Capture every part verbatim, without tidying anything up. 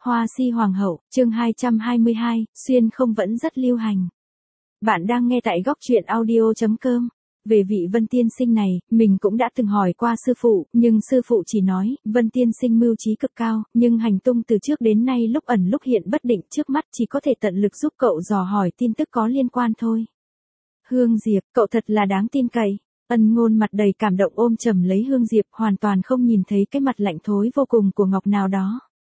Hoa si hoàng hậu, chương hai trăm hai mươi hai, xuyên không vẫn rất lưu hành. Bạn đang nghe tại góc truyện audio chấm com. Về vị Vân tiên sinh này, mình cũng đã từng hỏi qua sư phụ, nhưng sư phụ chỉ nói, Vân tiên sinh mưu trí cực cao, nhưng hành tung từ trước đến nay lúc ẩn lúc hiện bất định, trước mắt chỉ có thể tận lực giúp cậu dò hỏi tin tức có liên quan thôi. Hương Diệp, cậu thật là đáng tin cậy. Ân Ngôn mặt đầy cảm động ôm chầm lấy Hương Diệp, hoàn toàn không nhìn thấy cái mặt lạnh thối vô cùng của Ngọc nào đó.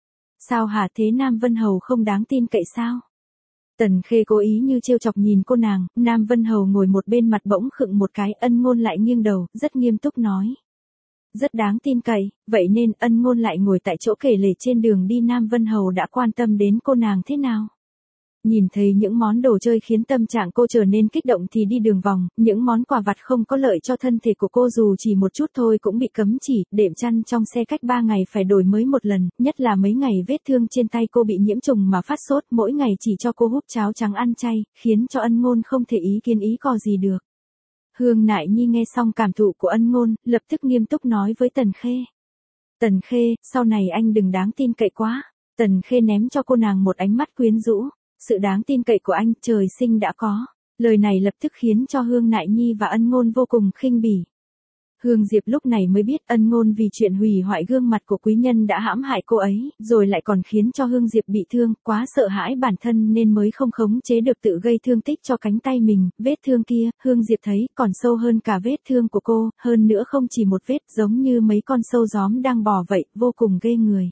Sao hả, thế Nam Vân Hầu không đáng tin cậy sao? Tần Khê cố ý như trêu chọc nhìn cô nàng, Nam Vân Hầu ngồi một bên mặt bỗng khựng một cái, Ân Ngôn lại nghiêng đầu, rất nghiêm túc nói. Rất đáng tin cậy, vậy nên Ân Ngôn lại ngồi tại chỗ kể lể trên đường đi Nam Vân Hầu đã quan tâm đến cô nàng thế nào. Nhìn thấy những món đồ chơi khiến tâm trạng cô trở nên kích động thì đi đường vòng, những món quà vặt không có lợi cho thân thể của cô dù chỉ một chút thôi cũng bị cấm chỉ, đệm chăn trong xe cách ba ngày phải đổi mới một lần, nhất là mấy ngày vết thương trên tay cô bị nhiễm trùng mà phát sốt, mỗi ngày chỉ cho cô húp cháo trắng ăn chay, khiến cho Ân Ngôn không thể ý kiến ý cò gì được. Hương Nại Nhi nghe xong cảm thụ của Ân Ngôn, lập tức nghiêm túc nói với Tần Khê. Tần Khê, sau này anh đừng đáng tin cậy quá. Tần Khê ném cho cô nàng một ánh mắt quyến rũ. Sự đáng tin cậy của anh trời sinh đã có. Lời này lập tức khiến cho Hương Nại Nhi và Ân Ngôn vô cùng khinh bỉ. Hương Diệp lúc này mới biết Ân Ngôn vì chuyện hủy hoại gương mặt của quý nhân đã hãm hại cô ấy, rồi lại còn khiến cho Hương Diệp bị thương, quá sợ hãi bản thân nên mới không khống chế được tự gây thương tích cho cánh tay mình, vết thương kia, Hương Diệp thấy còn sâu hơn cả vết thương của cô, hơn nữa không chỉ một vết giống như mấy con sâu gióm đang bò vậy, vô cùng ghê người.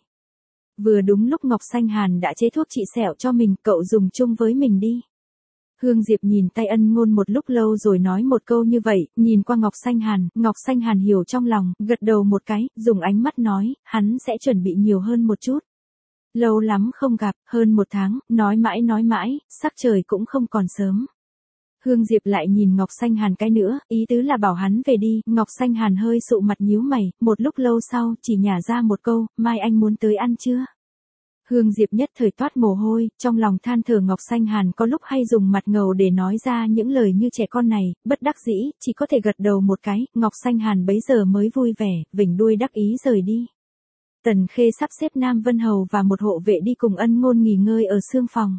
Vừa đúng lúc Ngọc Xanh Hàn đã chế thuốc trị sẹo cho mình, cậu dùng chung với mình đi. Hương Diệp nhìn tay Ân Ngôn một lúc lâu rồi nói một câu như vậy, nhìn qua Ngọc Xanh Hàn, Ngọc Xanh Hàn hiểu trong lòng, gật đầu một cái, dùng ánh mắt nói, hắn sẽ chuẩn bị nhiều hơn một chút. Lâu lắm không gặp, hơn một tháng, nói mãi nói mãi, sắc trời cũng không còn sớm. Hương Diệp lại nhìn Ngọc Xanh Hàn cái nữa, ý tứ là bảo hắn về đi, Ngọc Xanh Hàn hơi sụ mặt nhíu mày, một lúc lâu sau, chỉ nhả ra một câu, mai anh muốn tới ăn chưa? Hương Diệp nhất thời toát mồ hôi, trong lòng than thở Ngọc Xanh Hàn có lúc hay dùng mặt ngầu để nói ra những lời như trẻ con này, bất đắc dĩ, chỉ có thể gật đầu một cái, Ngọc Xanh Hàn bấy giờ mới vui vẻ, vểnh đuôi đắc ý rời đi. Tần Khê sắp xếp Nam Vân Hầu và một hộ vệ đi cùng Ân Ngôn nghỉ ngơi ở xương phòng.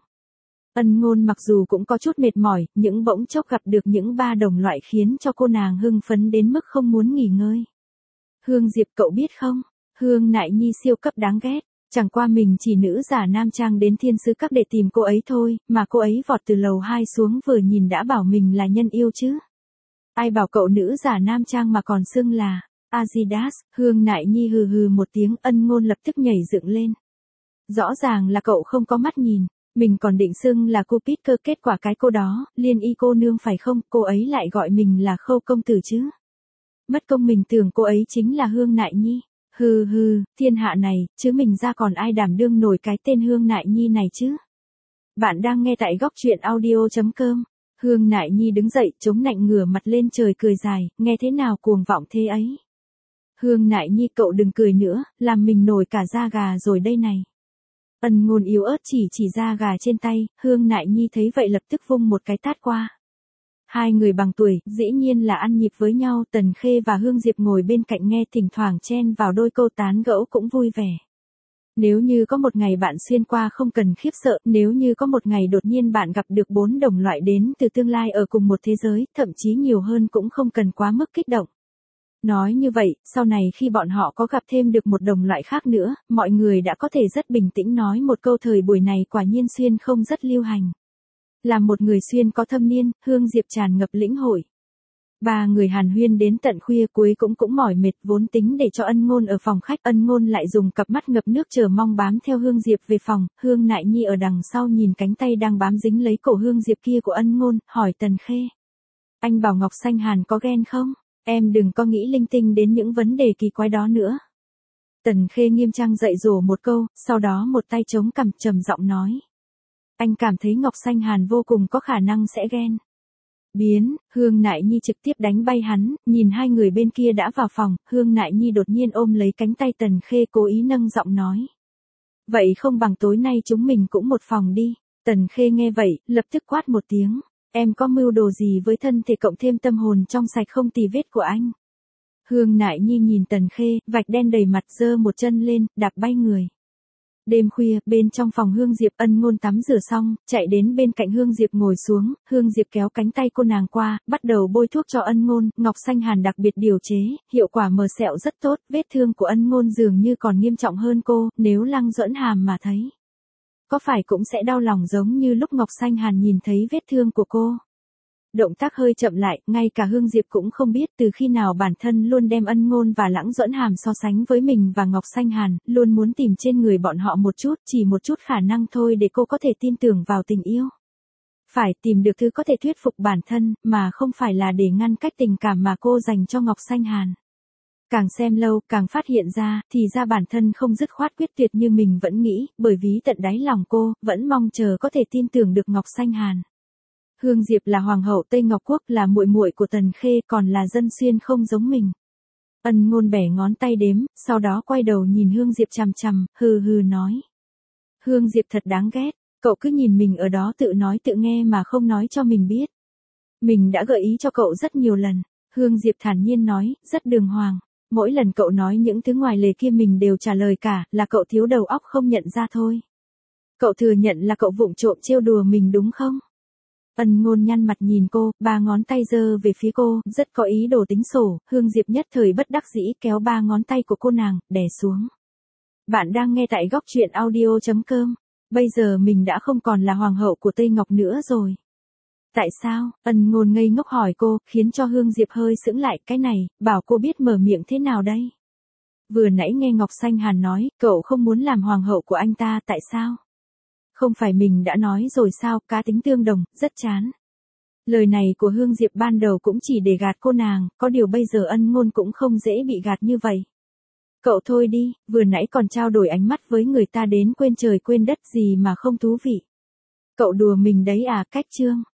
Ân Ngôn mặc dù cũng có chút mệt mỏi, nhưng bỗng chốc gặp được những ba đồng loại khiến cho cô nàng hưng phấn đến mức không muốn nghỉ ngơi. Hương Diệp, cậu biết không, Hương Nại Nhi siêu cấp đáng ghét, chẳng qua mình chỉ nữ giả nam trang đến thiên sứ các để tìm cô ấy thôi, mà cô ấy vọt từ lầu hai xuống vừa nhìn đã bảo mình là nhân yêu chứ. Ai bảo cậu nữ giả nam trang mà còn xưng là Adidas. Hương Nại Nhi hừ hừ một tiếng, Ân Ngôn lập tức nhảy dựng lên. Rõ ràng là cậu không có mắt nhìn. Mình còn định xưng là cô Pít Cơ, kết quả cái cô đó, Liên Y cô nương phải không, cô ấy lại gọi mình là Khâu công tử chứ. Mất công mình tưởng cô ấy chính là Hương Nại Nhi. Hừ hừ, thiên hạ này, chứ mình ra còn ai đảm đương nổi cái tên Hương Nại Nhi này chứ. Bạn đang nghe tại góc truyện audio chấm com. Hương Nại Nhi đứng dậy, chống nạnh ngửa mặt lên trời cười dài, nghe thế nào cuồng vọng thế ấy. Hương Nại Nhi, cậu đừng cười nữa, làm mình nổi cả da gà rồi đây này. Ân Ngôn yếu ớt chỉ chỉ da gà trên tay, Hương Nại Nhi thấy vậy lập tức vung một cái tát qua. Hai người bằng tuổi, dĩ nhiên là ăn nhịp với nhau, Tần Khê và Hương Diệp ngồi bên cạnh nghe thỉnh thoảng chen vào đôi câu tán gẫu cũng vui vẻ. Nếu như có một ngày bạn xuyên qua không cần khiếp sợ, nếu như có một ngày đột nhiên bạn gặp được bốn đồng loại đến từ tương lai ở cùng một thế giới, thậm chí nhiều hơn cũng không cần quá mức kích động. Nói như vậy, sau này khi bọn họ có gặp thêm được một đồng loại khác nữa, mọi người đã có thể rất bình tĩnh nói một câu thời buổi này quả nhiên xuyên không rất lưu hành. Làm một người xuyên có thâm niên, Hương Diệp tràn ngập lĩnh hội. Ba người hàn huyên đến tận khuya cuối cũng cũng mỏi mệt, vốn tính để cho Ân Ngôn ở phòng khách, Ân Ngôn lại dùng cặp mắt ngập nước chờ mong bám theo Hương Diệp về phòng, Hương Nại Nhi ở đằng sau nhìn cánh tay đang bám dính lấy cổ Hương Diệp kia của Ân Ngôn, hỏi Tần Khê. Anh bảo Ngọc Xanh Hàn có ghen không? Em đừng có nghĩ linh tinh đến những vấn đề kỳ quái đó nữa. Tần Khê nghiêm trang dạy dỗ một câu, sau đó một tay chống cằm trầm giọng nói. Anh cảm thấy Ngọc Xanh Hàn vô cùng có khả năng sẽ ghen. Biến, Hương Nại Nhi trực tiếp đánh bay hắn, nhìn hai người bên kia đã vào phòng, Hương Nại Nhi đột nhiên ôm lấy cánh tay Tần Khê cố ý nâng giọng nói. Vậy không bằng tối nay chúng mình cũng một phòng đi. Tần Khê nghe vậy, lập tức quát một tiếng. Em có mưu đồ gì với thân thể cộng thêm tâm hồn trong sạch không tì vết của anh? Hương Nại Nhi nhìn Tần Khê, vạch đen đầy mặt, giơ một chân lên, đạp bay người. Đêm khuya, bên trong phòng Hương Diệp, Ân Ngôn tắm rửa xong, chạy đến bên cạnh Hương Diệp ngồi xuống, Hương Diệp kéo cánh tay cô nàng qua, bắt đầu bôi thuốc cho Ân Ngôn, Ngọc Xanh Hàn đặc biệt điều chế, hiệu quả mờ sẹo rất tốt, vết thương của Ân Ngôn dường như còn nghiêm trọng hơn cô, nếu Lăng Duẫn Hàm mà thấy, có phải cũng sẽ đau lòng giống như lúc Ngọc Xanh Hàn nhìn thấy vết thương của cô. Động tác hơi chậm lại, ngay cả Hương Diệp cũng không biết từ khi nào bản thân luôn đem Ân Ngôn và Lăng Duẫn Hàm so sánh với mình và Ngọc Xanh Hàn, luôn muốn tìm trên người bọn họ một chút, chỉ một chút khả năng thôi để cô có thể tin tưởng vào tình yêu. Phải tìm được thứ có thể thuyết phục bản thân, mà không phải là để ngăn cách tình cảm mà cô dành cho Ngọc Xanh Hàn. Càng xem lâu, càng phát hiện ra, thì ra bản thân không dứt khoát quyết tuyệt như mình vẫn nghĩ, bởi vì tận đáy lòng cô, vẫn mong chờ có thể tin tưởng được Ngọc Xanh Hàn. Hương Diệp là hoàng hậu Tây Ngọc Quốc, là muội muội của Tần Khê, còn là dân xuyên không giống mình. Ân Ngôn bẻ ngón tay đếm, sau đó quay đầu nhìn Hương Diệp chằm chằm, hừ hừ nói. Hương Diệp thật đáng ghét, cậu cứ nhìn mình ở đó tự nói tự nghe mà không nói cho mình biết. Mình đã gợi ý cho cậu rất nhiều lần. Hương Diệp thản nhiên nói, rất đường hoàng. Mỗi lần cậu nói những thứ ngoài lề kia mình đều trả lời cả, là cậu thiếu đầu óc không nhận ra thôi. Cậu thừa nhận là cậu vụng trộm trêu đùa mình đúng không? Ân Ngôn nhăn mặt nhìn cô, ba ngón tay giơ về phía cô, rất có ý đồ tính sổ, Hương Diệp nhất thời bất đắc dĩ kéo ba ngón tay của cô nàng, đè xuống. Bạn đang nghe tại góc truyện audio chấm com. Bây giờ mình đã không còn là hoàng hậu của Tây Ngọc nữa rồi. Tại sao? Ân Ngôn ngây ngốc hỏi cô, khiến cho Hương Diệp hơi sững lại, cái này, bảo cô biết mở miệng thế nào đây? Vừa nãy nghe Ngọc Xanh Hàn nói, cậu không muốn làm hoàng hậu của anh ta, tại sao? Không phải mình đã nói rồi sao, cá tính tương đồng, rất chán. Lời này của Hương Diệp ban đầu cũng chỉ để gạt cô nàng, có điều bây giờ Ân Ngôn cũng không dễ bị gạt như vậy. Cậu thôi đi, vừa nãy còn trao đổi ánh mắt với người ta đến quên trời quên đất gì mà không thú vị. Cậu đùa mình đấy à, cách trương.